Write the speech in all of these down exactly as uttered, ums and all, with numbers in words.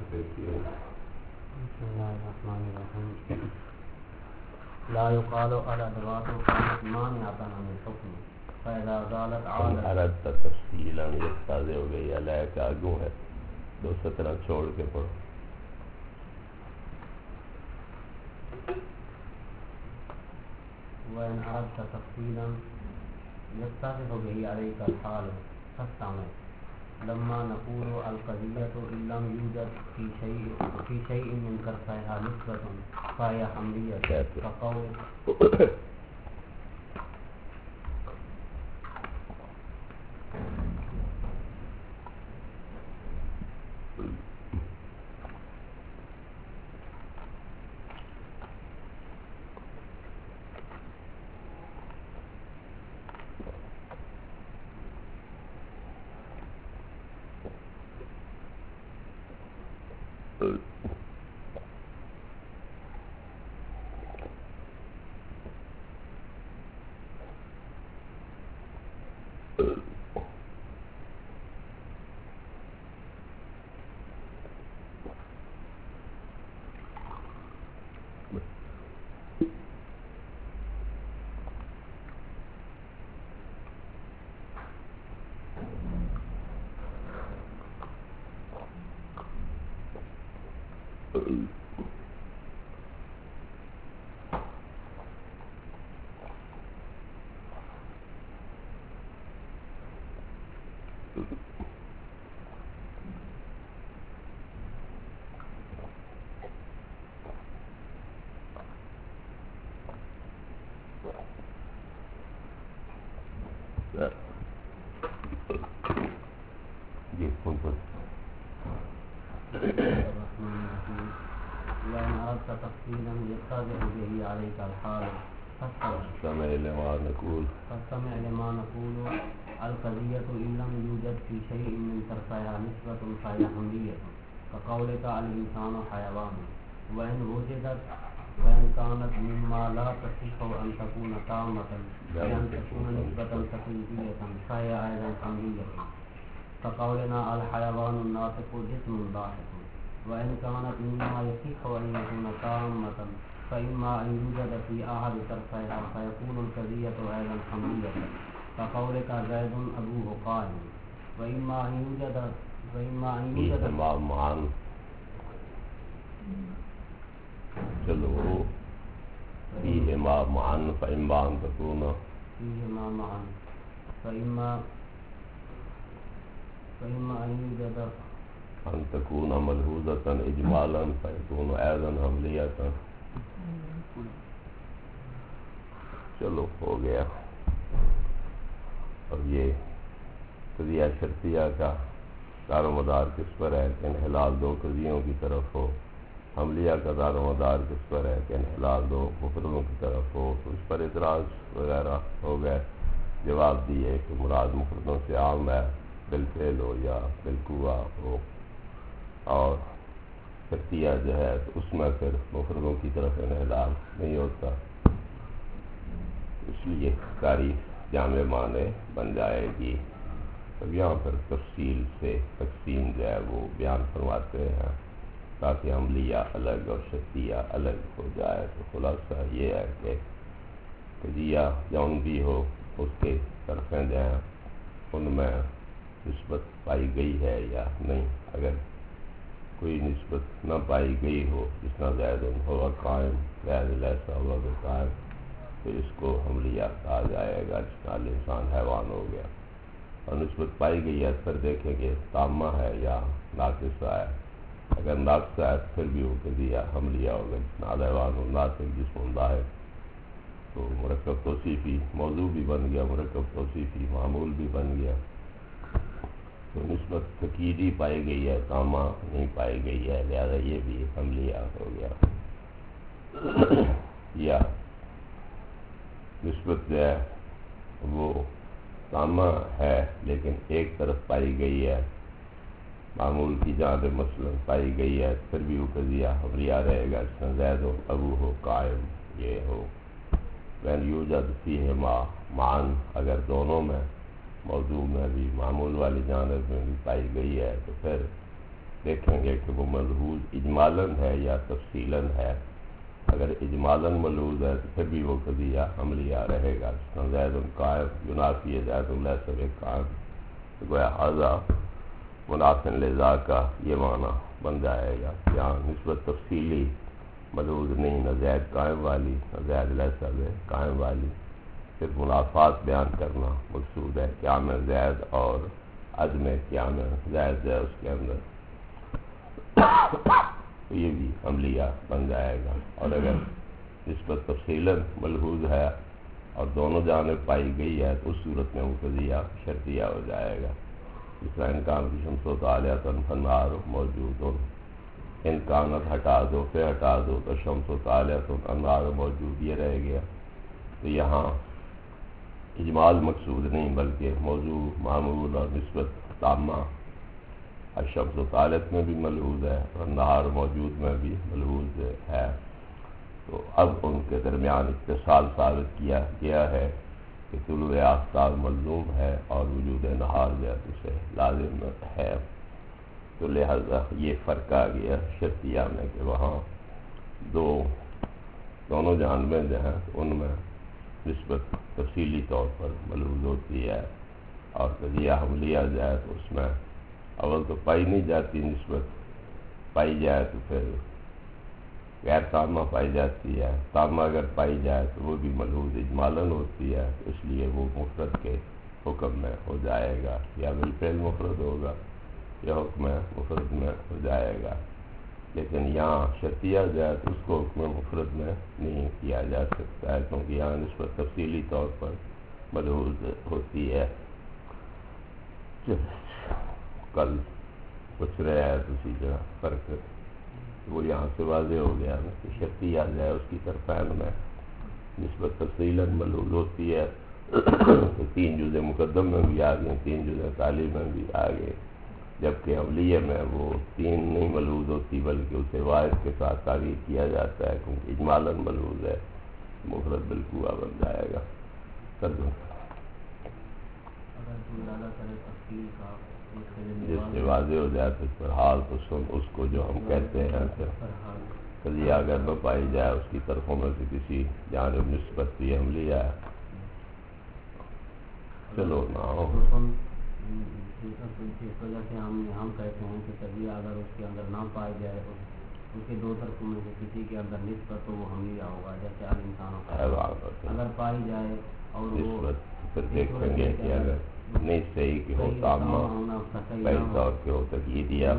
بسم الله الرحمن الرحيم. لا يقال الأدوات كانت مانعة من الحكم فإذا زالت عادت. اردت تفصیلا یقتاضی ہو گئی علیہ کا آگوں ہے، دو سترہ چھوڑ کے پڑھو. وإن أردت تفصيلا يتفق به عليك الحال فاستعمل. لما نقول القضية إن لم يوجد في شيء في شيء من طرفيها نسبة فهي حملية كقول جی کون پر وإن أردت تفصيلا يتفق به عليك الحال فاستمع لما نقول فاستمع لما نقول القضية إن لم يوجد في شيء من طرفيها نسبة فهي حملية كقولك الإنسان حيوان. وإن وجدت فإن كانت مما لا تصح أن تكون تامة بأن تكون نسبة تقليدية فهي أيضا حملية كقولنا الحيوان الناطق جسم ضاحك. وإن كانت مما يصح أن يكون تامة فإما أن يوجد في أحد طرفيها فيكون القضية أيضا حملية كقولك زيد أبوه قائم. وإما أن يوجد وإما أن يوجد معا چلو فيهما معا فإما أن تكون فيهما معا فإما فإما أن يوجد أن تكون ملحوظة إجمالا فيكون أيضا حملية. چلو ہو گیا. اب یہ قضیہ شرطیہ کا دار و مدار کس پر ہے کہ انحلال دو قضیوں کی طرف ہو، حملیہ کا دار و مدار کس پر ہے کہ انحلال دو مفردوں کی طرف ہو. تو اس پر اعتراض وغیرہ ہو گئے. جواب دیے کہ مراد مفردوں سے عام ہے، بالفعل ہو یا بالقوہ ہو، اور شرطیہ جو ہے تو اس میں پھر مفردوں کی طرف انحلال نہیں ہوتا، اس لیے تعریف جامع معنی بن جائے گی. اب یہاں پر تفصیل سے تقسیم جو ہے وہ بیان فرماتے ہیں تاکہ عملیہ الگ اور شرطیہ الگ ہو جائے. تو خلاصہ یہ ہے کہ قضیہ جون بھی ہو اس کے طرفیں جو ہیں ان میں نسبت پائی گئی ہے یا نہیں. اگر کوئی نسبت نہ پائی گئی ہو، جس طرح زید ہوا قائم زید لیسا ہوا قائم، تو اس کو حملیہ کہا جائے گا. جس طرح انسان حیوان ہو گیا. اور نسبت پائی گئی ہے پھر دیکھیں گے تامہ ہے یا ناقصہ ہے. اگر ناقصہ ہے پھر بھی وہ قضیہ حملیہ ہوگا. جس طرح حیوان و ناطق جسم ظاہر، تو مرکب توصیفی موضوع بھی بن گیا، مرکب توصیفی معمول بھی بن گیا. تو نسبت تقییدی پائی گئی ہے، تامہ نہیں پائی گئی ہے، لہذا یہ بھی حملیہ ہو گیا. یا نسبت جو ہے وہ تامہ ہے لیکن ایک طرف پائی گئی ہے، معمول کی جانب مثلا پائی گئی ہے، پھر بھی وہ قضیہ حملیہ رہے گا. جس طرح زید ہو ابو ہو قائم یہ ہو. وین یوجد فیہما معا، اگر دونوں میں موضوع میں بھی معمول والی جانب میں بھی پائی گئی ہے تو پھر دیکھیں گے کہ وہ ملحوظ اجمالاً ہے یا تفصیلاً ہے۔ اگر اجمالاً ملحوظ ہے تو پھر بھی وہ قضیہ عملیہ رہے گا۔ زید قائم ینافی زید لیس بقائم، تو گویا ھذا منافٍ لذاک یہ معنی بن جائے گا۔ یہاں نسبت تفصیلی ملحوظ نہیں، نہ زید قائم والی نہ زید لیس قائم والی، پھر منافات بیان کرنا مقصود ہے قیام زید اور عدم قیام زید ہے اس کے اندر، تو یہ بھی عملیہ بن جائے گا۔ اور اگر نسبت تفصیلاً ملحوظ ہے اور دونوں جانب پائی گئی ہے تو اس صورت میں وہ قضیہ شرطیہ ہو جائے گا۔ جس طرح انکان کی شمس و طالعۃ فالنہار موجود، انکانت ہٹا دو پھر ہٹا دو تو شمس و طالعۃ انوار موجود یہ رہ گیا۔ تو یہاں اجمال مقصود نہیں بلکہ موضوع معمول اور نسبت تامہ الشمس و طالعت میں بھی ملحوظ ہے اور نہار موجود میں بھی ملحوظ ہے۔ تو اب ان کے درمیان اتصال ثابت کیا گیا ہے کہ طلوع آفتاب ملزوم ہے اور وجود نہار جو ہے اسے لازم ہے، تو لہذا یہ فرق آ گیا شرطیہ میں کہ وہاں دو دونوں جانبیں جو ہیں ان میں نسبت تفصیلی طور پر ملحوظ ہوتی ہے، اور قضیہ حملیہ جائے تو اس میں اول تو پائی نہیں جاتی نسبت، پائی جائے تو پھر غیر تامہ پائی جاتی ہے، تامہ اگر پائی جائے تو وہ بھی ملحوظ اجمالاً ہوتی ہے، اس لیے وہ مفرد کے حکم میں ہو جائے گا، یا بالفعل مفرد ہوگا یا حکم مفرد میں ہو جائے گا۔ لیکن یہاں شرطیہ جائے تو اس کو حکم مفرد میں نہیں کیا جا سکتا ہے، کیونکہ یہاں نسبت تفصیلی طور پر ملحوظ ہوتی ہے۔ کل کچھ رہا ہے اسی جگہ فرق وہ یہاں سے واضح ہو گیا نا کہ شرطیہ جائے اس کی طرفین میں نسبت تفصیلاً ملحوظ ہوتی ہے، تو تین جزء مقدم میں بھی آ گئے، تین جزء تعلیم میں بھی آ گئے، جبکہ عملیہ میں وہ تین نہیں ملحوظ ہوتی بلکہ اسے واحد کے ساتھ تعبیر کیا جاتا ہے، کیونکہ اجمالاً ملحوظ ہے، مفرد بالقوہ بن جائے گا۔ جس سے واضح ہو جائے تو اس پر حال تو سن اس کو جو ہم کہتے ہیں قضیہ اگر نہ پائی جائے اس کی طرفوں میں سے کسی جانب نسبت بھی عملیہ ہے، چلو نہ ہو اس وجہ سے ہم ہم کہتے ہیں کہ قضیہ اگر اس کے اندر نہ پائی جائے تو اس کے دو طرفوں میں سے کسی کے اندر نسبت تو وہ حملیہ ہوگا، جیسے ال انسانوں کا اگر پائی جائے اور نسبت پھر دیکھیں گے کہ اگر نہیں صحیح کہ ہو تامہ صحیح طور کے ہو تقییدیہ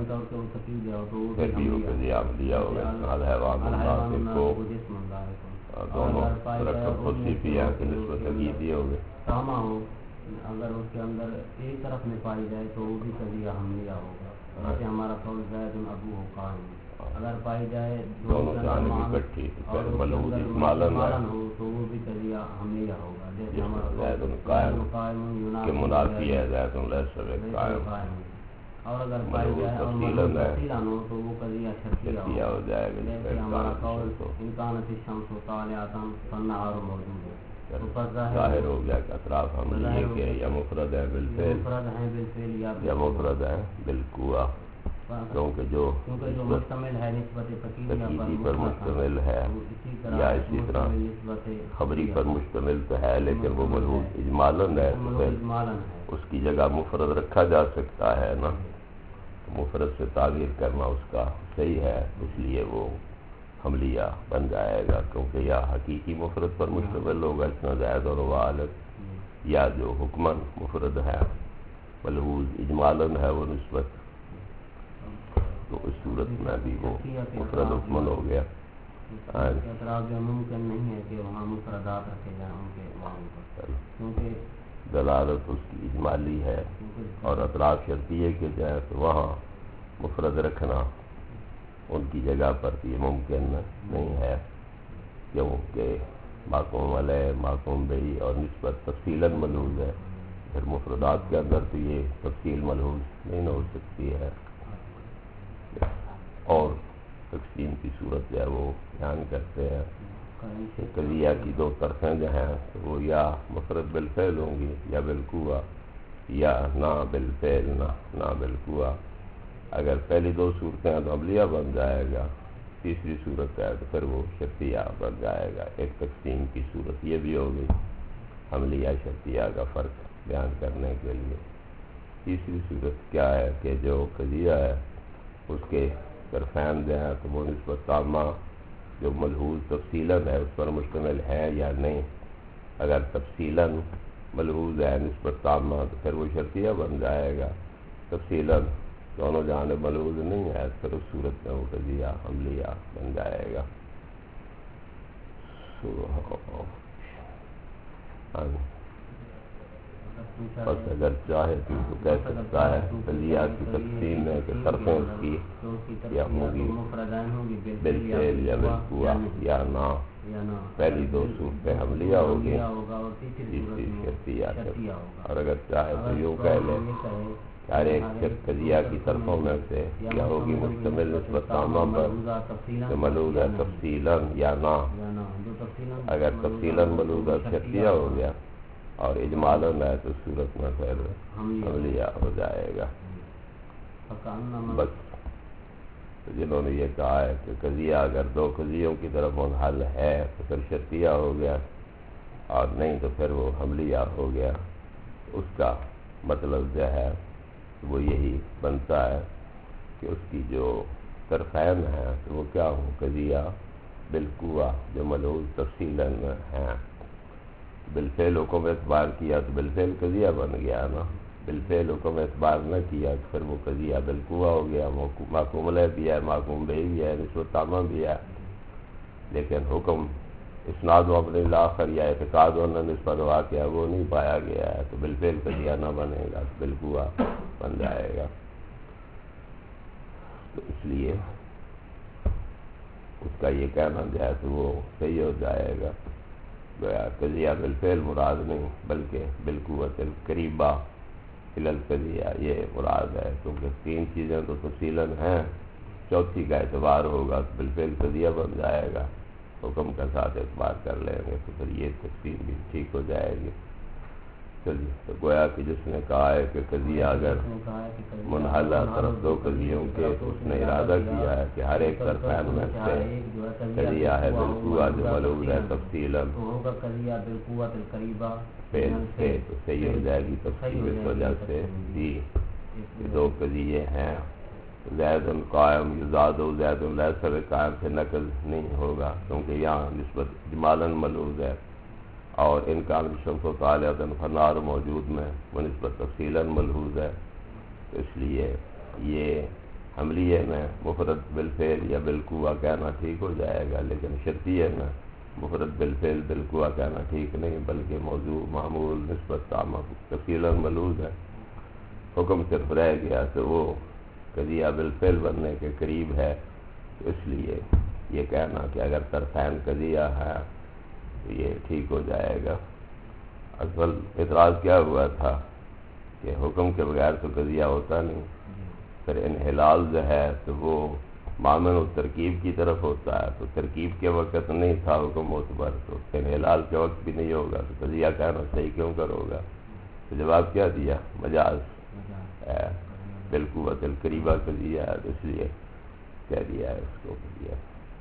پھر بھی وہ قضیہ عملیہ ہوگا۔ الحیوان مناسب کو دونوں مرکب توصیفی ہیں کہ نسبت تقییدیہ ہوگی، تامہ ہو اگر اس کے اندر ایک طرف میں پائی جائے تو وہ بھی قضیہ حملیہ ہوگا، جیسے ہمارا قول زید ابو ہو قائم، اگر پائی جائے دونوں جانب اکٹھی پھر ملحوظ اجمالاً ہو تو وہ بھی قضیہ حملیہ ہوگا، جیسے ہمارا زید قائم کے منافی ہے زید لیس قائم، اور اگر پائی جائے اور ملحوظ تفصیلاً ہو تو وہ قضیہ شرطیہ ہو جائے گا، جیسے ہمارا قول انکانت الشمس طالعۃ فالنہار موجود ہے، ظاہر ہو گیا کہ اطراف حملیہ کے یا مفرد ہے بالفعل یا مفرد ہے بالقوہ، کیونکہ جو مشتمل ہے نسبت تقییدی پر مشتمل ہے یا اسی طرح خبری پر مشتمل تو ہے لیکن وہ ملحوظ اجمالاً ہے تو پھر اس کی جگہ مفرد رکھا جا سکتا ہے نا، مفرد سے تعبیر کرنا اس کا صحیح ہے، اس لیے وہ حملیہ بن جائے گا، کیونکہ یا حقیقی مفرد پر مشتمل ہوگا اتنا زائد اور والد، یا جو حکماً مفرد ہے ملحوظ اجمالاً ہے وہ نسبت، تو اس صورت میں بھی وہ مفرد حکماً ہو گیا۔ اعتراض ممکن نہیں ہے کہ وہاں مفردات رکھے جائیں ان کے وہاں پر، کیونکہ دلالت اس کی اجمالی ہے اور اطراف شرطیہ کے جائے تو وہاں مفرد رکھنا ان کی جگہ پر یہ ممکن نہیں ہے، کیونکہ معقوم علیہ معقوم بہی اور نسبت تفصیلاً ملحوظ ہے، پھر مفردات کے اندر تو یہ تفصیل ملحوظ نہیں ہو سکتی ہے، اور تقسیم کی صورت جو ہے وہ بیان کرتے ہیں کہ قضیہ کی دو طرفیں جو ہیں وہ یا مفرد بالفعل ہوں گی یا بالقوہ، یا نہ بالفعل نہ نہ بالقوہ، اگر پہلی دو صورتیں ہیں تو عملیہ بن جائے گا، تیسری صورت ہے تو پھر وہ شرطیہ بن جائے گا۔ ایک تقسیم کی صورت یہ بھی ہوگی عملیہ شرطیہ کا فرق بیان کرنے کے لیے۔ تیسری صورت کیا ہے کہ جو قضیہ ہے اس کے طرفین جو ہیں تو وہ نسبت تامہ جو ملحوظ تفصیلاً ہے اس پر مشتمل ہے یا نہیں۔ اگر تفصیلاً ملحوظ ہے نسبت تامہ تو پھر وہ شرطیہ بن جائے گا، تفصیلاً دونوں جانب ملحوظ نہیں ہے پھر اس صورت میں وہ قضیہ عملیہ بن جائے گا۔ بس اگر چاہے تو تو کہہ سکتا ہے قضیہ کی تقسیم ہے کہ طرفیں اس کی یا ہوگی بالفعل یا بالقوہ یا نہ، پہلی دو صورتیں عملیہ ہوگی تیسری شرطیہ۔ اور اگر چاہے تو یوں کہہ لے کہ ہر ایک قضیہ کی طرفوں میں سے یا ہوگی مشتمل نسبت تامہ پر کہ ملحوظ ہے تفصیلاً یا نہ۔ اگر تفصیلاً ملحوظ ہے شرطیہ ہو گیا اور اجمالاً ہے تو صورت میں پھر عملیہ ہو جائے گا۔ بس جنہوں نے یہ کہا ہے کہ قضیہ اگر دو قضیوں کی طرف منحل ہے تو پھر شرطیہ ہو گیا اور نہیں تو پھر وہ عملیہ ہو گیا، اس کا مطلب جو ہے وہ یہی بنتا ہے کہ اس کی جو طرفین ہیں تو وہ کیا ہوں قضیہ بالقوہ جو ملحوظ تفصیلاً ہیں۔ بالفعل حکم اعتبار کیا تو بالفعل قضیہ بن گیا نا، بالفعل حکم اعتبار نہ کیا تو پھر وہ قضیہ بالقوہ ہو گیا۔ محکوم علیہ بھی ہے، محکوم بہ بھی ہے، نسبت تامہ بھی ہے، لیکن حکم اسناد و عمل الاخر یا اعتقاد و نسبت واقعہ وہ نہیں پایا گیا ہے تو بالفعل قضیہ نہ بنے گا، بالقوہ بن جائے گا۔ تو اس لیے اس کا یہ کہنا جو ہے تو وہ صحیح ہو جائے گا، قضیہ بالفعل مراد نہیں بلکہ بالقوت القریبہ الی القضیہ یہ مراد ہے، کیونکہ تین چیزیں تو تفصیلاً ہیں، چوتھی کا اعتبار ہوگا تو بالفعل قضیہ بن جائے گا، حکم کا ساتھ اعتبار کر لیں گے تو پھر یہ تقسیم بھی ٹھیک ہو جائے گی۔ چلیے تو گویا کہ جس نے کہا ہے کہ قضیہ اگر منحل طرف دو قضیوں کے اس نے ارادہ کیا ہے کہ ہر ایک طرفین میں سے قضیہ ہے بالقوہ جو ملحوظ ہے تفصیلاً فعل سے تو صحیح ہو جائے گی تفصیل اس وجہ سے بھی کہ دو قضیے ہیں، زید قائم یزاد و زید لیس قائم سے نقل نہیں ہوگا کیونکہ یہاں نسبت جمالاً ملحوظ ہے، اور ان کا شمس و طالعۃ فنار موجود میں وہ نسبت تفصیلاً ملحوظ ہے، تو اس لیے یہ عملیہ میں مفرد بالفعل یا بالقوہ کہنا ٹھیک ہو جائے گا، لیکن شرطیہ میں مفرد بالفعل بالقوہ کہنا ٹھیک نہیں بلکہ موضوع معمول نسبت تامہ تفصیلاً ملحوظ ہے۔ حکم صرف رہ گیا تو وہ قضیہ بالفعل بننے کے قریب ہے، تو اس لیے یہ کہنا کہ اگر طرفین قضیہ ہے تو یہ ٹھیک ہو جائے گا۔ اصل اعتراض کیا ہوا تھا کہ حکم کے بغیر تو قضیہ ہوتا نہیں، پھر انحلال جو ہے تو وہ معمن و ترکیب کی طرف ہوتا ہے، تو ترکیب کے وقت نہیں تھا حکم معتبر تو انحلال کے وقت بھی نہیں ہوگا تو قضیہ کہنا صحیح کیوں کرو گا؟ تو جواب کیا دیا؟ مجاز ہے، بالقوت القریبہ قضیہ ہے، اس لیے کہہ دیا ہے اس کو قضیہ۔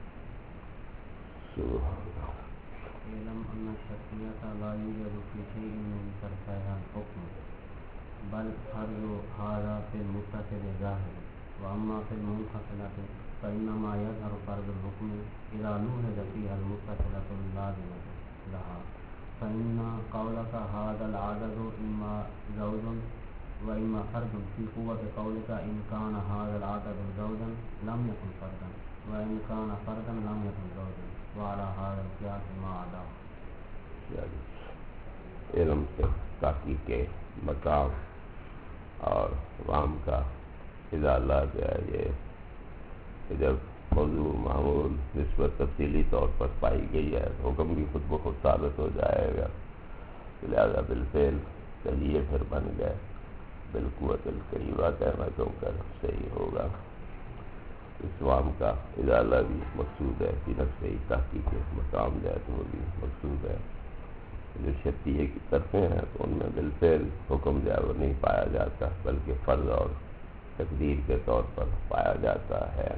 اعلم ان الشرطیۃ لا یوجد فی شیء من طرفیها الحکم بل فرض هذا فی المتصل ظاہر واما فی المنفصلۃ فانما یظہر فرض الحکم اذا لوحظ فیها المتصلۃ اللازمۃ لها فان قولک هذا العدد اما زوج واما فرد فی قوة قولک ان کان هذا العدد زوجا لم یکن فردا وان کان فردا لم یکن زوجا وعلى هذا القياس ما عداه۔ علم سے تحقیق کے مقام اور عوام کا ازالہ جو ہے یہ کہ جب موضوع معمول نسبت تفصیلی طور پر پائی گئی ہے تو حکم بھی خود بخود ثابت ہو جائے گا، لہذا بالفعل قضیے پھر بن گئے، بالقوت القریبہ کہنا کیوں کر صحیح ہوگا۔ اس عوام کا ازالہ بھی مقصود ہے، فی نفس ہی تحقیق مقام جائے تو وہ بھی مقصود ہے۔ جو شرطیہ کی طرفیں ہیں تو ان میں بالفعل حکم جو ہے وہ نہیں پایا جاتا بلکہ فرض اور تقدیر کے طور پر پایا جاتا ہے۔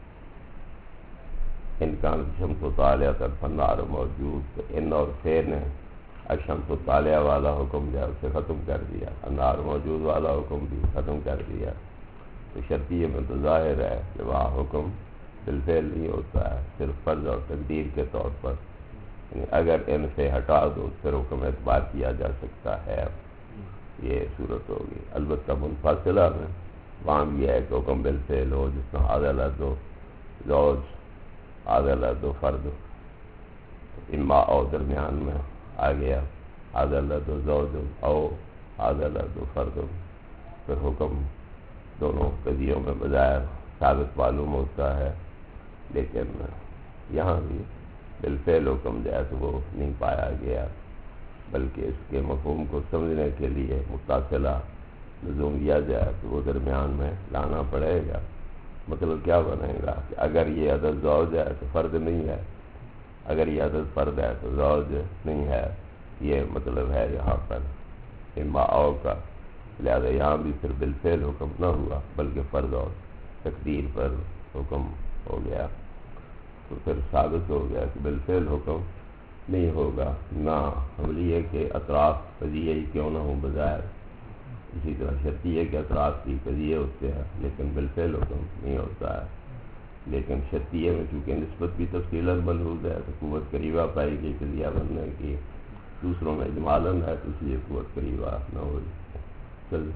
ان کا شمس و طالعہ تر فنار موجود، ان اور فے نے الشمس و طالعہ والا حکم جو ہے اسے ختم کر دیا، انار موجود والا حکم بھی ختم کر دیا۔ تو شرطیے میں تو ظاہر ہے کہ وہاں حکم بالفعل نہیں ہوتا ہے، صرف فرض اور تقدیر کے طور پر، یعنی اگر ان سے ہٹا دو پھر حکم اعتبار کیا جا سکتا ہے، یہ صورت ہوگی۔ البتہ منفصلہ میں وہاں بھی ہے کہ حکم بالفعل ہو، جس میں عدل دو زوج عدل دو فرد اما او درمیان میں آ گیا، عدل دو زوج او عدل دو فرد، پھر حکم دونوں قضیوں میں بظاہر ثابت معلوم ہوتا ہے، لیکن یہاں بھی بالفعل حکم جو ہے تو وہ نہیں پایا گیا، بلکہ اس کے مفہوم کو سمجھنے کے لیے متصلہ لزوم دیا جائے تو وہ درمیان میں لانا پڑے گا۔ مطلب کیا بنے گا کہ اگر یہ عدد زوج ہے تو فرد نہیں ہے، اگر یہ عدد فرد ہے تو زوج نہیں ہے، یہ مطلب ہے یہاں پر اما او کا، لہذا یہاں بھی پھر بالفعل حکم نہ ہوا بلکہ فرد اور تقدیر پر حکم ہو گیا، تو پھر ثابت ہو گیا کہ بالفعل حکم نہیں ہوگا، نہ حملیے کے اطراف قضیے ہی کیوں نہ ہوں بظاہر، اسی طرح شرطیے کے اطراف کی قضیے ہوتے ہیں لیکن بالفعل حکم نہیں ہوتا ہے۔ لیکن شرطیے میں چونکہ نسبت بھی تفصیلاً ملحوظ ہے تو قوت قریبہ پائی گئی قضیہ بننے کی، دوسروں میں اجمالاً ہے تو اس لیے قوت قریبہ نہ ہوئی، چل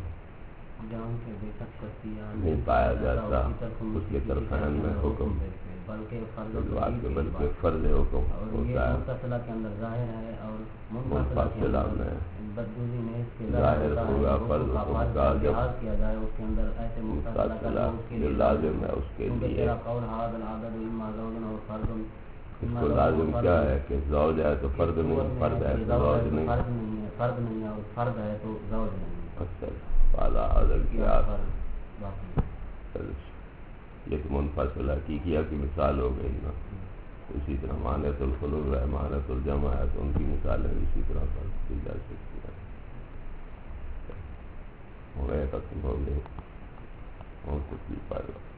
نہیں پایا جاتا اس کے طرفین میں حکم، بلکہ فرض حکم ہوتا ہے، منفصلہ میں ظاہر ہوگا فرض حکم کا جب متصلہ جو لازم ہے اس کے لیے، اس کو لازم کیا ہے کہ زوج ہے تو فرد نہیں، فرد ہے تو زوج نہیں، فرد نہیں ہے اور فرد ہے تو زوج نہیں۔ اچھا اعلیٰ حضرت کی آپ یہ تو منفصل حقیقیہ کی مثال ہو گئی نا، اسی طرح مانعۃ الخلو ہے، مانعۃ الجمع ہے، تو ان کی مثالیں اسی طرح پر دی جا سکتی ہیں۔ ہمیں ختم ہو گئی اور کچھ بھی پائے گا۔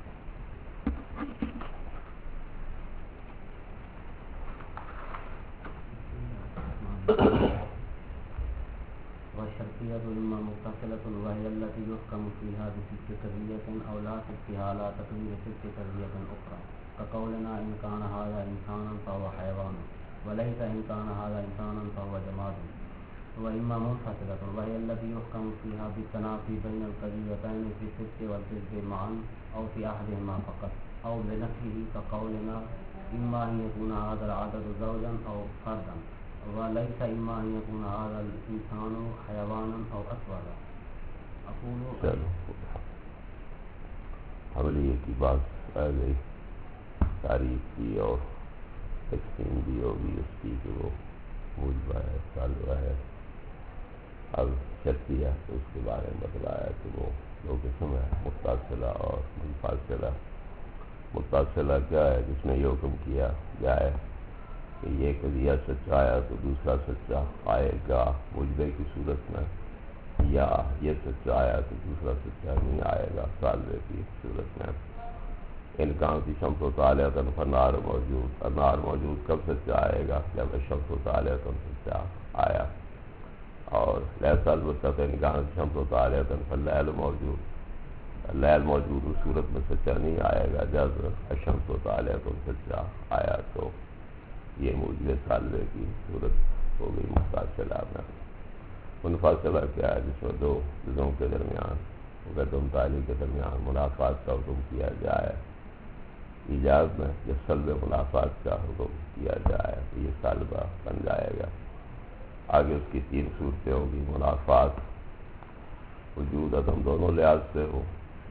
والشرطية إما متصلة وهي التي يحكم فيها بست قضية أو لا ستها على تقدير ست قضية أخرى، كقولنا إن كان هذا إنسانا فهو حيوان، وليس إن كان هذا إنسانا فهو جماد. وإما منفصلة وهي التي يحكم فيها بالتنافي بين القضيتين في الست والجزء معا أو في أحدهما فقط أو بنفيه، كقولنا إما أن يكون هذا العدد زوجا أو فردا، وليس إما أن يكون هذا الإنسان حيوانا أو أسودا. أقول چلو حملیے کی بات آ گئی، تعریف کی اور تقسیم بھی ہوگی اس کی کہ وہ موجبہ ہے طالبہ ہے۔ اب شرطیہ تو اس کے بارے میں بتلایا کہ وہ دو قسم ہے، متصلہ اور منفصلہ۔ متصلہ کیا ہے؟ جس نے یہ حکم کیا جائے کہ یہ قضیہ سچا آیا تو دوسرا سچا آئے گا مجبے کی صورت میں، یا یہ سچا آیا تو دوسرا سچا نہیں آئے گا ثالبے کی صورت میں۔ ان کام کی شمس و طالعہ تن فنار موجود، انار موجود کب سچا آئے گا؟ جب شمس و طالعہ تن سچا آیا، اور لیسا البتہ ان کام کی شمس و طالعہ تن فلیل موجود، لیل موجود اس صورت میں سچا نہیں آئے گا جب شمس و طالعہ تن سچا آیا، تو یہ موجب ثالبے کی صورت ہو گئی متصلہ میں۔ منفصلہ کیا ہے؟ جس میں دو چیزوں کے درمیان مقدم تعلیق کے درمیان منافات کا حکم کیا جائے، ایجاب میں جب سلب منافات کا حکم کیا جائے تو یہ ثالبہ بن جائے گا۔ آگے اس کی تین صورتیں ہوں گی، منافات وجود عدم دونوں لحاظ سے ہو،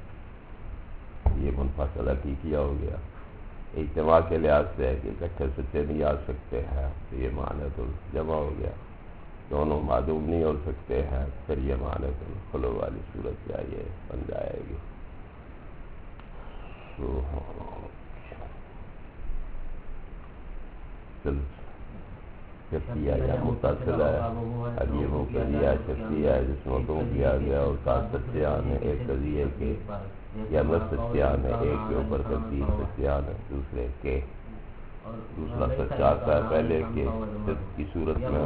یہ منفصلہ کی کیا ہو گیا۔ اجتماع کے لحاظ سے ہے کہ اکٹھے سچے نہیں آ سکتے ہیں تو یہ مانعۃ الجمع ہو گیا، دونوں معدوم نہیں ہو سکتے ہیں پھر یہ مانعۃ الخلو والی صورت کیا یہ بن جائے گی۔ چل شرطیہ یا متصل ہے، اب یہ وہ قضیہ شرطیہ ہے جس میں حکم کیا گیا اور سات سچیان ہے ایک قضیے کے یا نہ سچیان ہے ایک کے اوپر ترتیب سچیان ہے دوسرے کے، دوسرا سچا آتا ہے پہلے کے صدق کی صورت میں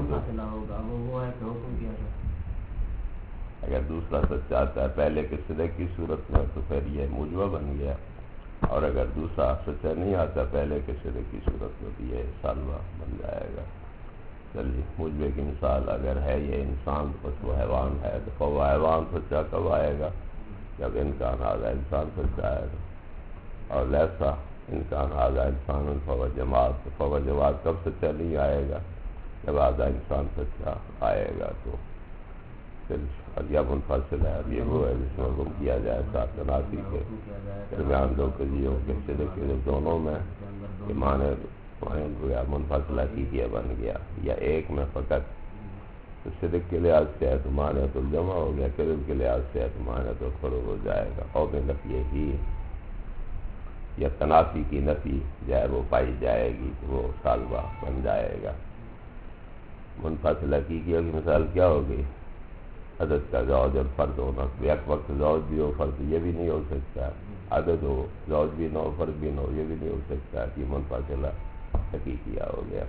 اگر دوسرا سچا آتا ہے پہلے کے صدق کی صورت میں تو پھر یہ موجبہ بن گیا، اور اگر دوسرا سچا نہیں آتا پہلے کے صدق کی صورت میں تو یہ سالبہ بن جائے گا۔ چلیے موجبے کی مثال اگر ہے یہ انسان تو بس وہ حیوان ہے، تو وہ حیوان سچا کب آئے گا؟ جب امکان آگا انسان سچا آئے گا، اور لیسا امکان آگا انسان فوا جماعت، فوا جماعت کب سچا نہیں آئے گا؟ جب آگا انسان سچا آئے گا۔ تو پھر یا منفصل ہے، اب یہ وہ ہے جس میں حکم کیا جائے ساتھ تنافی کے درمیان دو قضیوں کے صدق کے دونوں میں معنی گویا منفصل حقیقیہ بن گیا، یا ایک میں فقط تو صدق کے لحاظ سے ہے تو معنی تو جمع ہو گیا، کذب کے لحاظ سے ہے تو معنی تو فروغ ہو جائے گا، اور میں نفی ہی یا تنافی کی نفی جائے وہ پائی جائے گی تو وہ سالبہ بن جائے گا۔ منفصل حقیقیہ کی مثال کیا ہوگی؟ عدد کا زوج اور فرد ہونا، یک وقت زوج بھی ہو فرد یہ بھی نہیں ہو سکتا، عدد ہو زوج بھی نہ ہو فرد بھی نہ ہو یہ بھی نہیں ہو سکتا، یہ منفصل حقیقیہ ہو گیا۔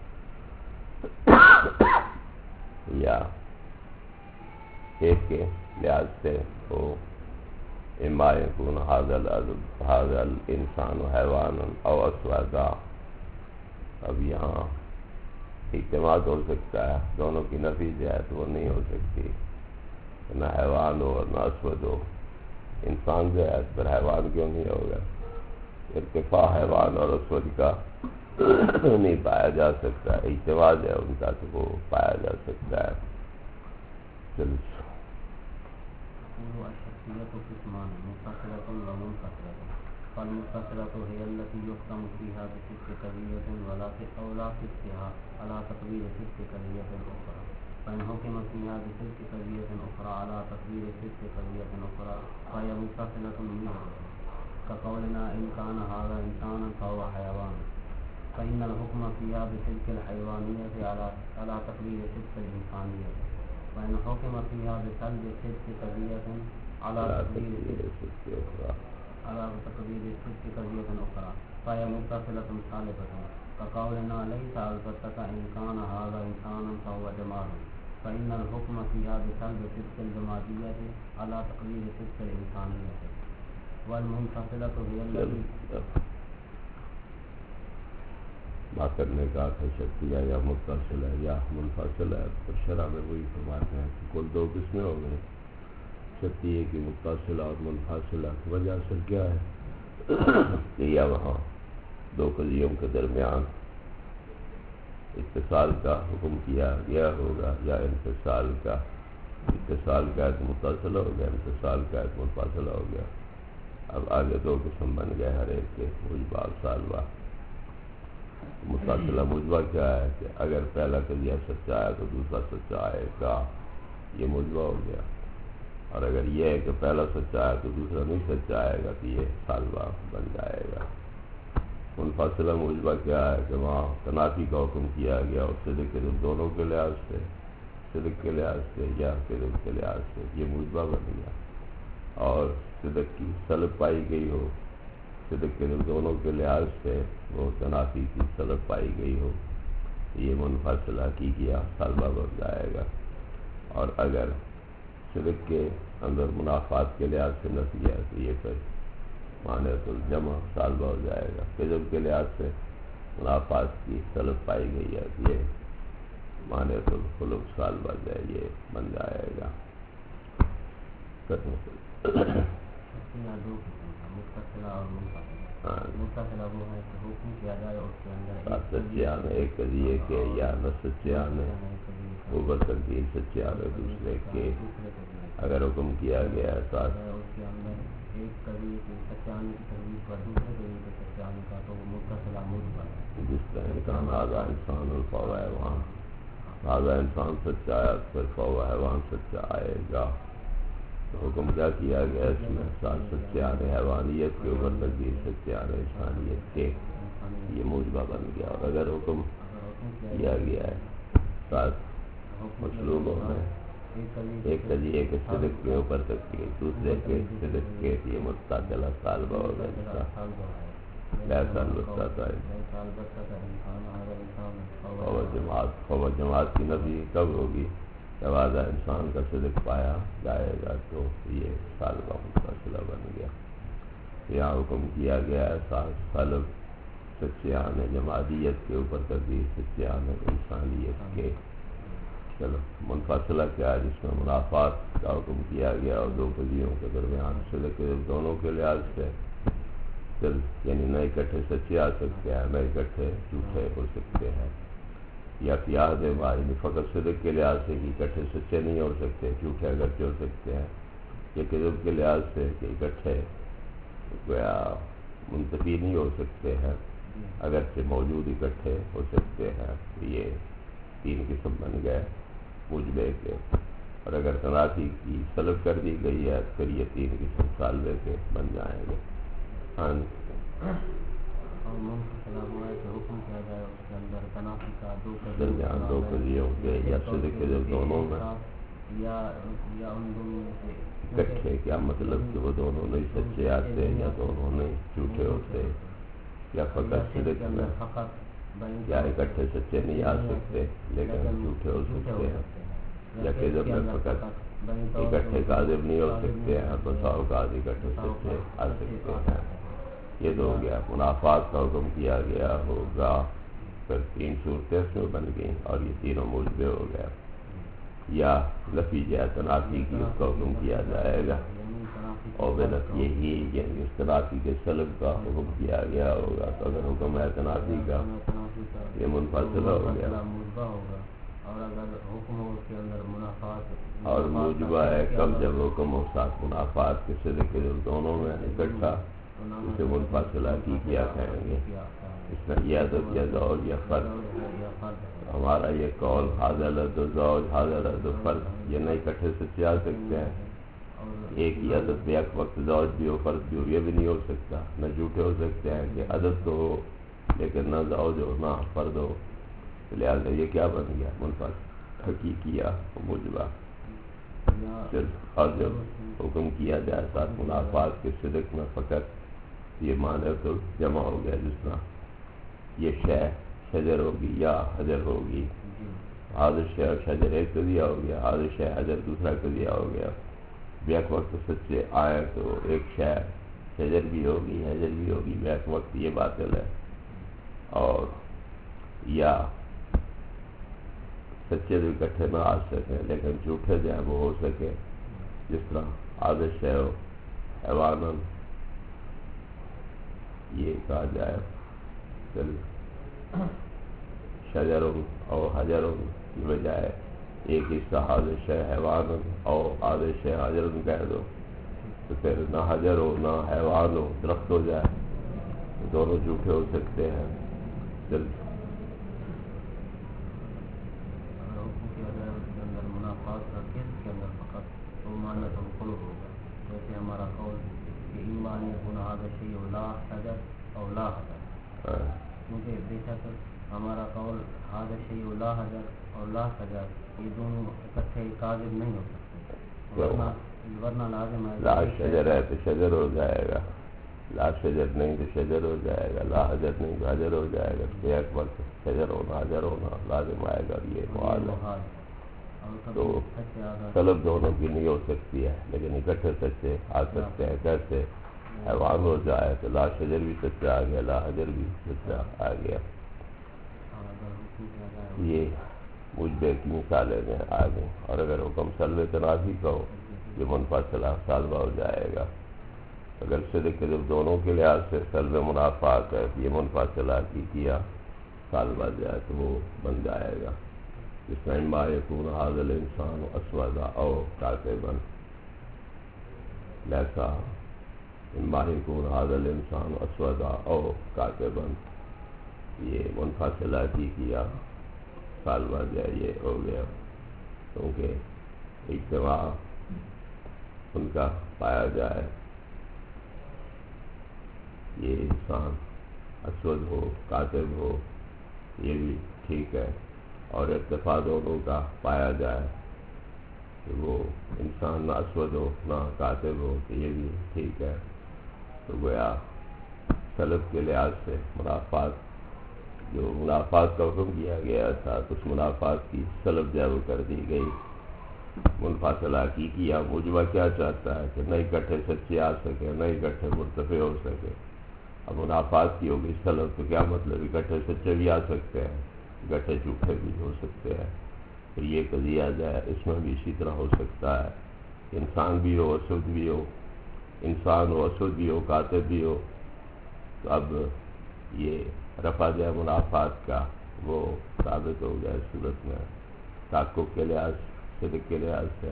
یا ایک کے لحاظ سے وہ اما یکون ھذا العدد ھذا الانسان حیوانا او اسودا، اب یہاں اعتماد ہو سکتا ہے، دونوں کی نفی جو ہے تو وہ نہیں ہو سکتی، نہ حیوان ہو اور نہ اسود ہو، انسان جو ہے اس پر حیوان کیوں نہیں ہوگا؟ ارتفاع حیوان اور اسود کا نہیں پایا جا سکتا، اعتماد ہے ان کا تو وہ پایا جا سکتا ہے۔ چلو فالمتصلة هي التي يحكم فيها بست قضية ولا أولى ستها على تقدير ست قضية أخرى، فإن حكم فيها بست قضية أخرى على تقدير ست قضية أخرى فهي متصلة منها، كقولنا إن كان هذا إنسانا فهو حيوان، فإن الحكم فيها بتلك الحيوانية على على تقدير ست الإنسانية، وإن حكم فيها بسلب ست قضية على تقدير ست أخرى على تقدير ست قضية أخرى فهي متصلة سالبة، كقولنا ليس البتة إن كان هذا إنسانا فهو جماد، فإن الحكم فيها بسلب ست الجمادية على تقدير ست الإنسانية، والمنفصلة هي التي بات کرنے کا تھا شرطیہ یا متصل ہے یا منفصل ہے، تو شرح میں وہی فرماتے ہیں کہ کل دو قسمیں ہو گئے، شرطیہ کی متصل اور منفصل، وجہ اصل کیا ہے کہ یا وہاں دو قضیوں کے درمیان اتصال کا حکم کیا گیا ہوگا یا انفصال کا، اتصال کا ایک متصل ہو گیا، انفصال کا ایک منفصل ہو گیا۔ اب آگے دو قسم بن گئے ہر ایک کے، موجبہ اور سالبہ۔ متصلہ موجبہ کیا ہے کہ اگر پہلا قضیہ سچا ہے تو دوسرا سچا آئے گا، یہ موجبہ ہو گیا، اور اگر یہ ہے کہ پہلا سچا ہے تو دوسرا نہیں سچا آئے گا تو یہ سالبہ بن جائے گا۔ منفصلہ موجبہ کیا ہے کہ وہاں تنافی کا حکم کیا گیا اور صدق کذب دونوں کے لحاظ سے، صدق کے لحاظ سے یا کذب کے لحاظ سے، یہ موجبہ بن گیا، اور صدق کی سلب پائی گئی ہو، صدق کذب دونوں کے لحاظ سے وہ تنافی کی سلب پائی گئی ہو، یہ منفصل حقیقیہ سالبہ بن جائے گا۔ اور اگر صدق کے اندر منافات کے لحاظ سے نفی ہے تو یہ پھر معنیۃ الجمع سالبہ ہو جائے گا، کذب کے لحاظ سے منافات کی سلب پائی گئی ہے تو یہ معنیۃ الخلق سالبہ جائے یہ بن جائے گا۔ سچے آنے ایک قضیے کے یا نہ سچے آنے اوپر تقدیر سچے آنے دوسرے کے، اگر حکم کیا گیا ہے ساتھ جس طرح انسان آدھا انسان اور فوا حیوان، آدھا انسان سچا ہے پھر فوا حیوان سچا آئے گا، تو حکم کیا کیا گیا اس میں ساتھ سچے آنے حیوانیت کے اوپر تقدیر سچے آنے انسانیت کے، یہ موجبہ بن گیا۔ اور اگر حکم کیا گیا ہے ساتھ مطلوبوں میں ایک قضیے کے صدق کے اوپر تکلیف، دوسرے کے صدق کے لیے مستقل سال ہوگا سال جماعت خو جماعت کی نفی کب ہوگی؟ جب آدھا انسان کا صدق پایا جائے گا تو یہ سال کا مسئلہ بن گیا۔ یہاں حکم کیا گیا ہے سالب سچیان جماعیت کے اوپر تکلیف، سچیان انسانیت کے۔ چلو منفصلہ کیا ہے جس میں منافعات کا حکم کیا گیا اور دو قضیوں کے درمیان صدق دونوں کے لحاظ سے چل یعنی نہ اکٹھے سچے آ سکتے ہیں نہ اکٹھے جھوٹے ہو سکتے ہیں، یا پیاز بھائی فقط صدق کے لحاظ سے کہ اکٹھے سچے نہیں ہو سکتے، جھوٹے اگرچہ ہو سکتے ہیں، یا کذب کے لحاظ سے کہ اکٹھے گویا منتفی نہیں ہو سکتے ہیں اگرچہ موجود اکٹھے ہو سکتے ہیں۔ یہ تین قسم بن گئے مجبے کے، اور اگر تنافی کی سلب کر دی گئی ہے پھر یہ تین قسم سالبے کے بن جائیں گے۔ ہاں درمیان دو قضیوں کے یا صدق کے دونوں میں اکٹھے، کیا مطلب کہ وہ دونوں نہیں سچے آتے یا دونوں نہیں جھوٹے ہوتے، یا فقط صدق میں یا اکٹھے سچے نہیں آ سکتے لیکن جھوٹے ہو سکتے ہیں، یا کذب میں فقط اکٹھے کاذب نہیں ہو سکتے ہیں بسا اوقات اکٹھے سچے آ سکتے ہیں۔ یہ تو ہو گیا منافعات کا حکم کیا گیا ہوگا، پھر تین صورتیں اس میں بن گئیں اور یہ تینوں موجبے ہو گیا، یا نفی یا تنافی کی اس کا حکم کیا جائے گا، اور بلکہ یہی یعنی اس تنافی کے سلب کا حکم کیا گیا ہوگا، تو اگر حکم ہے تنافی کا یہ منفصل ہو گیا، اور موجبہ ہے کب جب حکم ہو ساتھ منافعات کے صدق کے دونوں میں اکٹھا، اسے منفصلہ کی کیا کہیں گے، اس میں یہ عدد یا زوج یا فرد۔ ہمارا یہ قول حاضر عدد و زوج حاضر عدد و فرد یہ نہیں اکٹھے سچے آ سکتے ہیں، ایک ہی عدد میں ایک وقت زوج بھی ہو فرد بھی ہو یہ بھی نہیں ہو سکتا، نہ جھوٹے ہو سکتے ہیں کہ عدد تو ہو لیکن نہ زوج ہو نہ فرد ہو، لہٰذا یہ کیا بن گیا منفصل حقیقیہ موجبہ۔ اور جب حکم کیا جائے ساتھ منافعات کے صدق میں فقط یہ معنی تو جمع ہو گیا، جس طرح یہ شے شجر ہوگی یا حجر ہوگی، حاضر شے اور شجر ایک قضیہ ہو گیا، حاضر شے حجر دوسرا قضیہ ہو گیا، بیک وقت سچے آئے تو ایک شے شجر بھی ہوگی حجر بھی ہوگی بیک وقت، یہ باطل ہے۔ اور یا سچے بھی اکٹھے نہ آ سکیں لیکن جھوٹے جو ہے وہ ہو سکے، جس طرح حاضر شے ہو حیواناً یہ کہا جائے چل شجروں اور حجروں کی بجائے ایک حصہ حاضر شے حیوان اور حاضر شے حجر کہہ دو تو پھر نہ حجر ہو نہ حیوان ہو درخت ہو جائے، تو دونوں جھوٹے ہو سکتے ہیں۔ چل جیسے ہمارا قول کہ ایمان یہ حاضر شیء لا حجر اور لا حجر، کیونکہ بے شک ہمارا قول حاضر شیء لا حجر اور لا حجر یہ دونوں اکٹھے کاذب نہیں ہو سکتے، ورنہ ورنہ لازم ہے لا شجر ہے تو شجر ہو جائے گا، لا شجر نہیں تو شجر ہو جائے گا، لا حجر نہیں تو حجر ہو جائے گا، تو ایک وقت شجر ہونا حجر ہونا لازم آئے گا، یہ محال ہے۔ تو طلب دونوں کی نہیں ہو سکتی ہے لیکن اکٹھے سچے آ سکتے ہیں، کیسے حیوان ہو جائے تو لا شجر بھی سچا آ گیا لا حجر بھی سچا آ گیا۔ یہ مجبے کی مثالیں میں آ گئیں، اور اگر حکم سلب تنافی کا ہو یہ منفصلہ سالبہ ہو جائے گا، اگر صدق کے دونوں کے لحاظ سے سلب منافعات ہے یہ منفصلہ کی کیا سالبہ جائے تو وہ بن جائے گا، جس میں اما یکون ھذا الانسان اسودا او کاتبا، لیسا اما یکون ھذا الانسان اسودا او کاتبا، یہ منفصلہ کی کیا سالبہ جائے یہ ہو گیا، کیونکہ اجتماع ان کا پایا جائے یہ انسان اسود ہو کاتب ہو یہ بھی ٹھیک ہے، اور ارتفاع دونوں کا پایا جائے کہ وہ انسان نہ اسود ہو نہ کاتب ہو، کہ یہ بھی ٹھیک ہے۔ تو گویا سلب کے لحاظ سے منافعات، جو منافعات کا حکم کیا گیا تھا تو اس منافعات کی سلب جو ہے وہ کر دی گئی۔ منفصلہ حقیقی یا موجبہ کیا چاہتا ہے کہ نہ اکٹھے سچے آ سکے، نہ اکٹھے مرتفع ہو سکے۔ اب منافعات کی ہوگی سلب تو کیا مطلب، اکٹھے سچے بھی آ سکتے ہیں، اکٹھے جھوٹے بھی ہو سکتے ہیں۔ پھر یہ قضیہ جو ہے اس میں بھی اسی طرح ہو سکتا ہے کہ انسان بھی ہو، اسود بھی ہو، انسان ہو، اسود بھی ہو، کاتب بھی ہو۔ تو اب یہ رفع جو ہے منافعات کا وہ ثابت ہو گیا اس صورت میں تحقق کے لحاظ، صدق کے لحاظ سے۔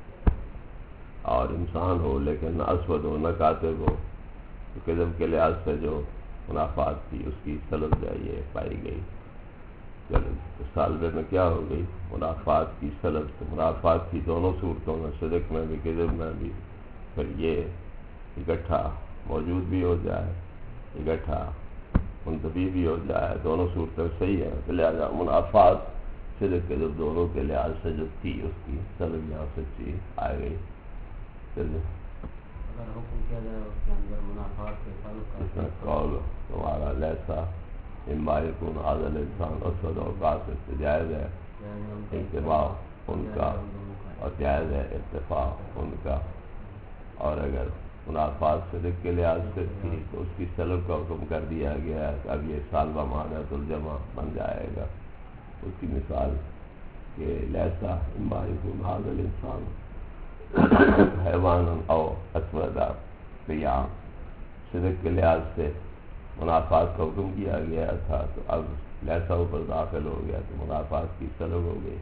اور انسان ہو لیکن نہ اسود ہو نہ کاتب ہو، تو کذب کے لحاظ سے جو منافعات تھی اس کی سلب جو ہے یہ پائی گئی۔ چلو سالبے میں کیا ہو گئی، منافعات کی سلب، تو منافعات کی دونوں صورتوں میں، صدق میں بھی کذب میں بھی، پھر یہ اکٹھا موجود بھی ہو جائے، اکٹھا منتفی بھی ہو جائے، دونوں صورتیں صحیح ہیں۔ تو لہٰذا منافعات صدق کذب دونوں کے لحاظ سے جو تھی اس کی سلب یہاں سچی آ گئی۔ چلو اگر حکم کیا جائے اس کے اندر منافعات کے تعلق اس میں قول تمہارا لیسا اما یکون ھذا الانسان اسود اور کاتب تو جائز ہے اتباع ان کا، اور جائز ہے ارتفاع ان کا۔ اور اگر منافعات صدق کے لحاظ سے تھی تو اس کی سلب کا حکم کر دیا گیا ہے کہ اب یہ سالبہ معنیۃ الجمع بن جائے گا۔ اس کی مثال کہ لیسا اما یکون ھذا الانسان حیوانا او اسودا، تو یہاں صدق کے لحاظ سے منافعات کا حکم کیا گیا تھا، تو اب لیسا اوپر داخل ہو گیا تو منافعات کی سلب ہو گئی۔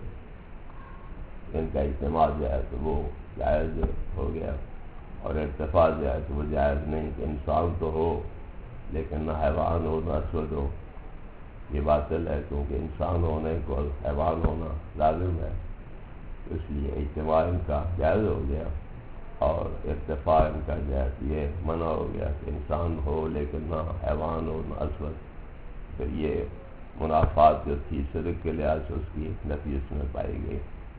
ان کا اجتماع جو ہے تو وہ جائز ہو گیا، اور ارتفاع جو ہے تو وہ جائز نہیں کہ انسان تو ہو لیکن نہ حیوان ہو نہ اسود ہو، یہ باطل ہے، کیونکہ انسان ہونے کو حیوان ہونا لازم ہے۔ اس لیے اجتماع ان کا جائز ہو گیا، اور ارتفاع ان کا جو ہے یہ منع ہو گیا کہ انسان ہو لیکن نہ حیوان ہو نہ اسود۔ پھر یہ منافعات جو تھی صدق کے لحاظ سے اس کی نفی اس میں پائی گئی۔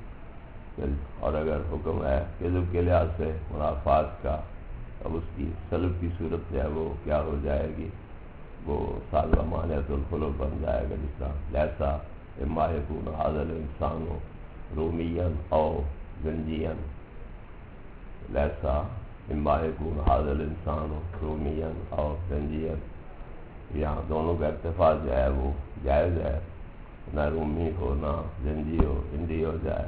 اور اگر حکم ہے کذب کے لحاظ سے منافعات کا، اب اس کی سلب کی صورت جو ہے وہ کیا ہو جائے گی، وہ سالبہ معنیۃ الخلق بن جائے گا، جس طرح لیسا اما یکون ھذا الانسان رومیا او گنجیا، لیسا اما یکون ھذا الانسان رومیا او گنجیا، یہاں دونوں کا ارتفاع جو ہے وہ جائز ہے، نہ رومی ہو نہ زنجی ہو، ہندی ہو جائے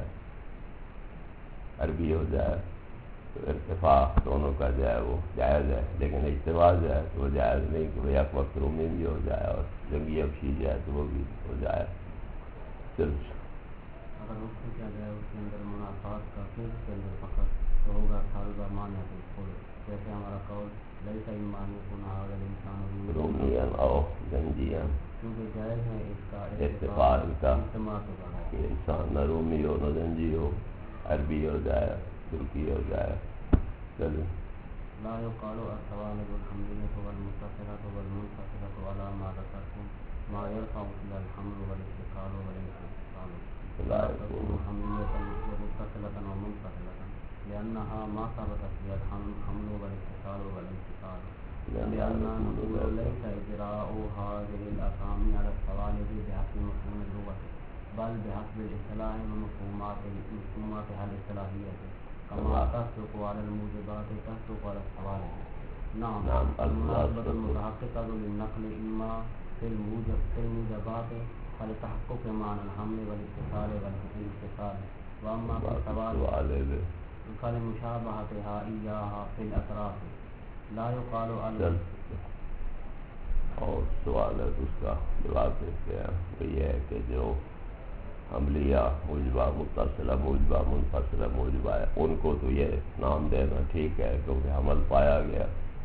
عربی ہو جائے، تو ارتفاع دونوں کا جو ہے وہ جائز ہے، لیکن اجتماع جو ہے تو وہ جائز نہیں کہ ایک وقت رومی بھی ہو جائے اور جنگی افشی جو ہے تو وہ بھی ہو جائے۔ چل اگر حکم کیا جائے اس کے اندر منافعات کا پھر اس کے اندر فقط تو ہوگا سالبہ معنیۃ الخلق، جیسے ہمارا قول لیسا اما یکون ھذا الانسان رومیا او گنجیا، کیونکہ جائز ہے اس کا ارتفاع ان کا اجتماع تو بڑھا کہ انسان نہ رومی ہو نہ زنجی ہو، عربی ہو جائے ترکی ہو جائے۔ چلو لا يقال الثوابت والحملية والمتصلة والمنفصلة على ما ذكرتم ما يرفع فيها الحمل والاتصال والانفصال، لا تكون حملية ومتصلة ومنفصلة لأنها ما ثبت فيها الحمل والاتصال والانفصال، لأننا نقول ليس إجراء هذه الأسامي على الثوابت بحسب مفهوم اللغة بل بحسب الاصطلاح ومفهومات مفهوماتها الاصطلاحية، كما تصدق على الموجبات تصدق على الثوابت۔ نعم المناسبة المتحققة للنقل إما في الموجب في الموجبات فلتحقق معنى الحمل والاتصال والانفصال، وأما في الثوابت فلمشابهتها إياها في الأطراف، لا يقال ال اور سوال ہے اس کا جواب دیتے ہیں، وہ یہ ہے کہ جو حملیہ موجبہ متصلہ موجبہ منفصلہ موجبہ ہے ان کو تو یہ نام دینا ٹھیک ہے، کیونکہ حمل پایا گیا،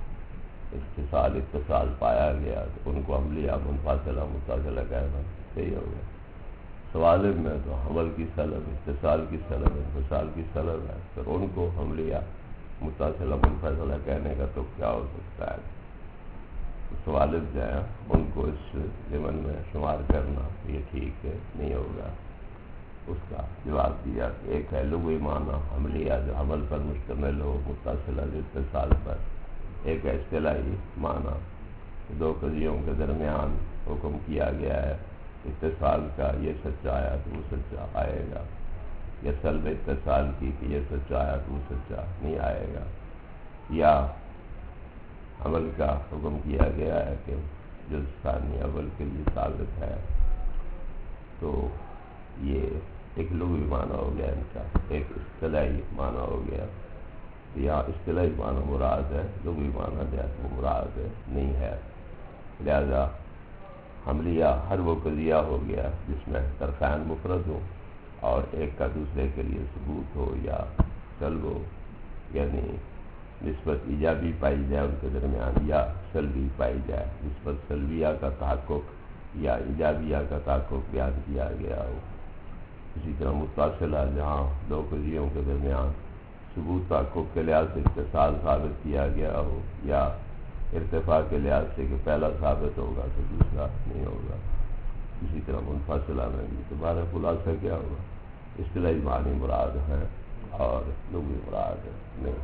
اتصال اتصال پایا گیا، تو ان کو حملیہ منفصلہ متصلہ کہنا صحیح ہو گیا۔ سوالب میں تو حمل کی سلب، اتصال کی سلب، انفصال کی سلب ہے، پھر ان کو حملیہ متصلہ منفصلہ کہنے کا تو کیا ہو سکتا ہے؟ والد جو ہیں ان کو اس ضمن میں شمار کرنا یہ ٹھیک نہیں ہوگا۔ اس کا جواب دیا کہ ایک ہے لغوی معنی عملیہ جو عمل پر مشتمل ہو متصل اتصال پر، ایک ہے اصطلاحی معنی دو قضیوں کے درمیان حکم کیا گیا ہے اتصال کا، یہ سچا آیا تو وہ سچا آئے گا، یا سلب اتصال کی کہ یہ سچا آیا تو وہ سچا نہیں آئے گا، یا عمل کا حکم کیا گیا ہے کہ جز ثانی اول کے لیے ثابت ہے، تو یہ ایک لغوی معنی ہو گیا ان کا، ایک اصطلاحی معنی ہو گیا۔ یہاں اصطلاحی معنی مراد ہے، لغوی معنی جو ہے وہ مراد نہیں ہے، لہذا حملیہ ہر وہ قضیہ ہو گیا جس میں طرفین مفرد ہو اور ایک کا دوسرے کے لیے ثبوت ہو یا سلب ہو، یعنی نسبت ایجابی پائی جائے ان کے درمیان یا سلبی پائی جائے، نسبت سلبیہ کا تحقق یا ایجابیہ کا تحقق بیان کیا گیا ہو۔ اسی طرح متصلہ جہاں دو قضیوں کے درمیان ثبوت تحقق کے لحاظ سے اتصال ثابت کیا گیا ہو، یا ارتفاع کے لحاظ سے کہ پہلا ثابت ہوگا تو دوسرا نہیں ہوگا۔ اسی طرح منفصلہ میں بھی تمہارا خلاصہ کیا ہوگا، اصطلاحی معنی مراد ہیں اور لغوی مراد نہیں۔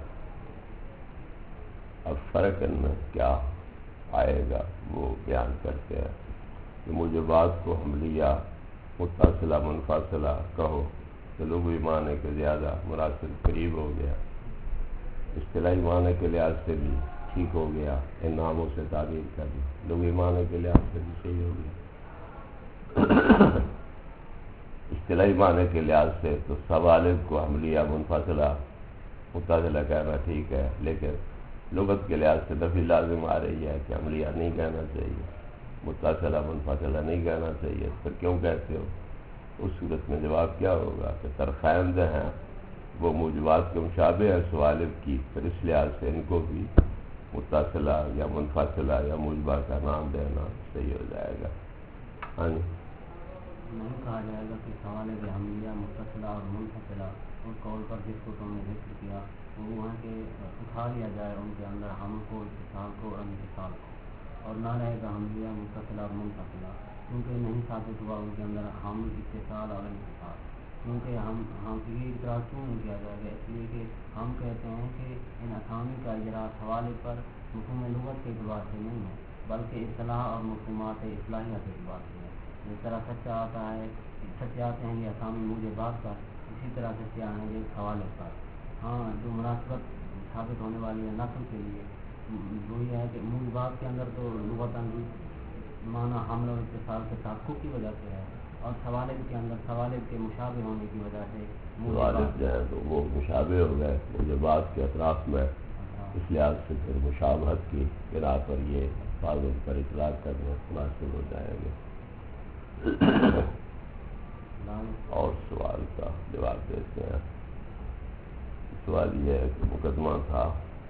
اب فرق ان میں کیا آئے گا وہ بیان کرتے ہیں کہ موجبات کو حملیہ متصلہ منفصلہ کہو تو لغوی معنی کے زیادہ مناسب قریب ہو گیا، اصطلاحی معنی کے لحاظ سے بھی ٹھیک ہو گیا، ان ناموں سے تعبیر کر دی، لغوی معنی کے لحاظ سے بھی صحیح ہو گیا۔ اصطلاحی معنی کے لحاظ سے تو سوالب کو حملیہ منفصلہ متصلہ کہنا ٹھیک ہے، لیکن لغت کے لحاظ سے نفی لازم آ رہی ہے کہ حملیہ نہیں کہنا چاہیے، متصلہ منفصلہ نہیں کہنا چاہیے، پھر کیوں کہتے ہو؟ اس صورت میں جواب کیا ہوگا کہ طرفین جو ہیں وہ موجبات کے مشابہ ہیں سوالب کی، پھر اس لحاظ سے ان کو بھی متصلہ یا منفصلہ یا موجبہ کا نام دینا صحیح ہو جائے گا۔ ہاں جی، نہیں کہا جائے گا کہ سوالب حملیہ متصلہ اور منفصلہ اس قول پر جس کو تم نے ذکر کیا وہ وہاں کے اٹھا لیا جائے ان کے اندر ہم کو اتصال کو اور انفصال کو، اور نہ رہے گا حملیہ متصلہ اور منفصلہ، کیونکہ نہیں ثابت ہوا ان کے اندر ہم اتصال اور انفصال، کیونکہ ہم ہم یہ اعتراض کیوں نہیں کیا جائے گا؟ اس لیے کہ ہم کہتے ہیں کہ ان اسامی کا اجرا حوالے پر مفہوم لغت کے اعتبار سے نہیں ہے بلکہ اصطلاح اور مفہومات اصلاحیہ کے اعتبار سے ہے۔ جس طرح سچا آتا ہے سچے آتے ہیں یہ اسامی موجبات پر، اسی طرح سچے آئیں گے حوالے پر۔ ہاں، جو مناسبت ثابت ہونے والی ہے نقل کے لیے وہ یہ ہے کہ موجبات کے اندر تو لغتاً بھی معنی حمل اور اتصال کے تحقق کی وجہ سے ہے، اور سوالب کے اندر سوالب کے مشابہ ہونے کی وجہ سے سوالب جو ہیں تو وہ مشابہ ہو گئے موجبات کے اطراف میں، اس لحاظ سے پھر مشابہت کی بنا پر یہ فاضل پر اطلاق کرنا مناسب ہو جائے گا۔ اور سوال کا جواب دیتے ہیں۔ سوال یہ ہے کہ مقدمہ تھا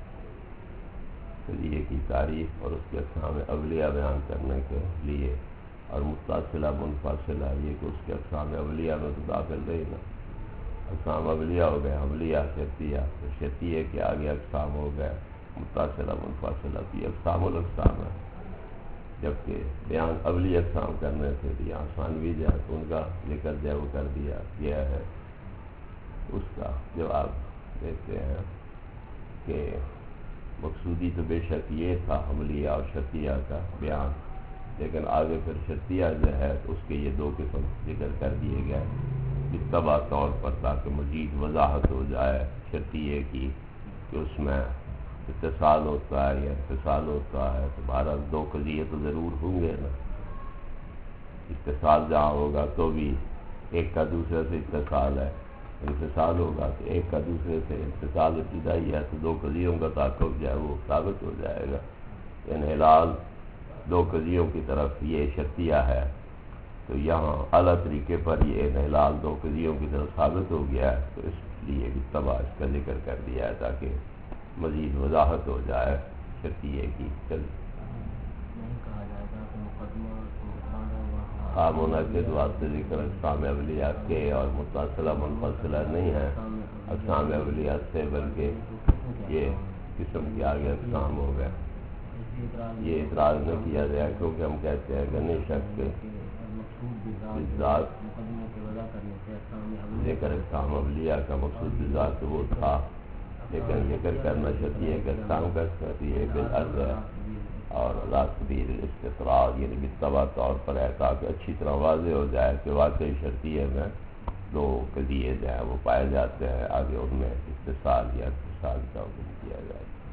قضیے کی تعریف اور اس کے اقسام اولیہ بیان کرنے کے لیے، اور متصلہ منفصلہ یہ کہ اس کے اقسام اولیہ میں تو داخل رہی نا، اقسام اولیہ ہو گئے حملیہ شرطیہ، تو شرطیہ کے آگے اقسام ہو گئے متصلہ منفصلہ، یہ اقسام الاقسام ہے، جبکہ بیان اولی اقسام کرنے تھے تو یہاں ثانوی جو ہے تو ان کا ذکر جو ہے وہ کر دیا گیا ہے۔ اس کا جواب دیتے ہیں کہ مقصودی تو بے شک یہ تھا حملیہ اور شرطیہ کا بیان، لیکن آگے پھر شرطیہ جو ہے تو اس کے یہ دو قسم ذکر کر دیے گئے متبع طور پر، تاکہ مزید وضاحت ہو جائے شرطیہ کی کہ اس میں اتصال ہوتا ہے یا انفصال ہوتا ہے، تو بہرحال دو قضیے تو ضرور ہوں گے نا، اتصال جہاں ہوگا تو بھی ایک کا دوسرے سے اتصال ہے، انفصال ہوگا تو ایک کا دوسرے سے انفصال ابتدائی ہے، تو دو قضیوں کا تعاقب جو ہے وہ ثابت ہو جائے گا۔ انحلال دو قضیوں کی طرف یہ شرطیہ ہے، تو یہاں اعلیٰ طریقے پر یہ انحلال دو قضیوں کی طرف ثابت ہو گیا ہے، تو اس لیے بھی تبع اس کا ذکر کر دیا ہے تاکہ مزید وضاحت ہو جائے شرطیہ کی۔ چل ہاں منعقد واسطے ذکر اقسام اولیات کے اور متصلہ منفصلہ نہیں ہے اقسام اولیات سے، بلکہ یہ قسم کے آگے اقسام ہو گئے۔ یہ اعتراض نہ کیا جائے، کیونکہ ہم کہتے ہیں کہ نہیں شک کے ذات ذکر اقسام اولیاء کا مقصود ذات وہ تھا، لیکن ذکر کرنا چاہیے کہ اقسام کا یہ بالعرض ہے اور راسبیر الاستطراد یعنی بالطبع طور پر ہے، تاکہ اچھی طرح واضح ہو جائے کہ واقعی شرطیے میں دو قضیے جو ہیں وہ پائے جاتے ہیں، آگے ان میں اتصال یا اتصال کا حکم کیا جائے۔